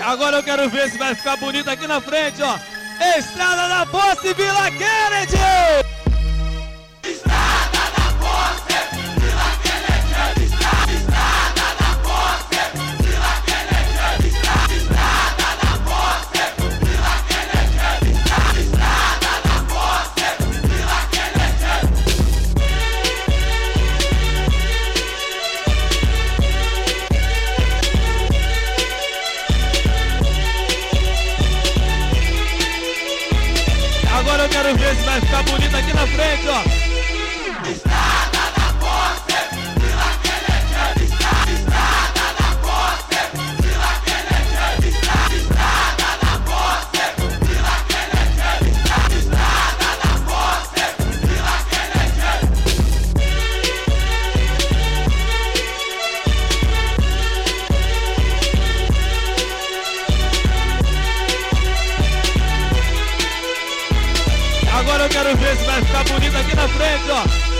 Agora eu quero ver se vai ficar bonito aqui na frente, ó. Estrada da Posse, Vila Kennedy! Estrada da Posse, Vila Kennedy! Estrada da Posse, Vila Kennedy! Estrada da Posse, Vila Kennedy! Estrada da Posse, Vila Kennedy! Agora eu quero ver se vai ficar bonito aqui na frente, ó. Estrada da Posse, Vila Kennedy! Estrada da Posse, Vila Kennedy! Estrada da Posse, Vila Kennedy! Estrada da Posse, Vila Kennedy! Agora eu quero ver se vai ficar bonito aqui na frente, ó.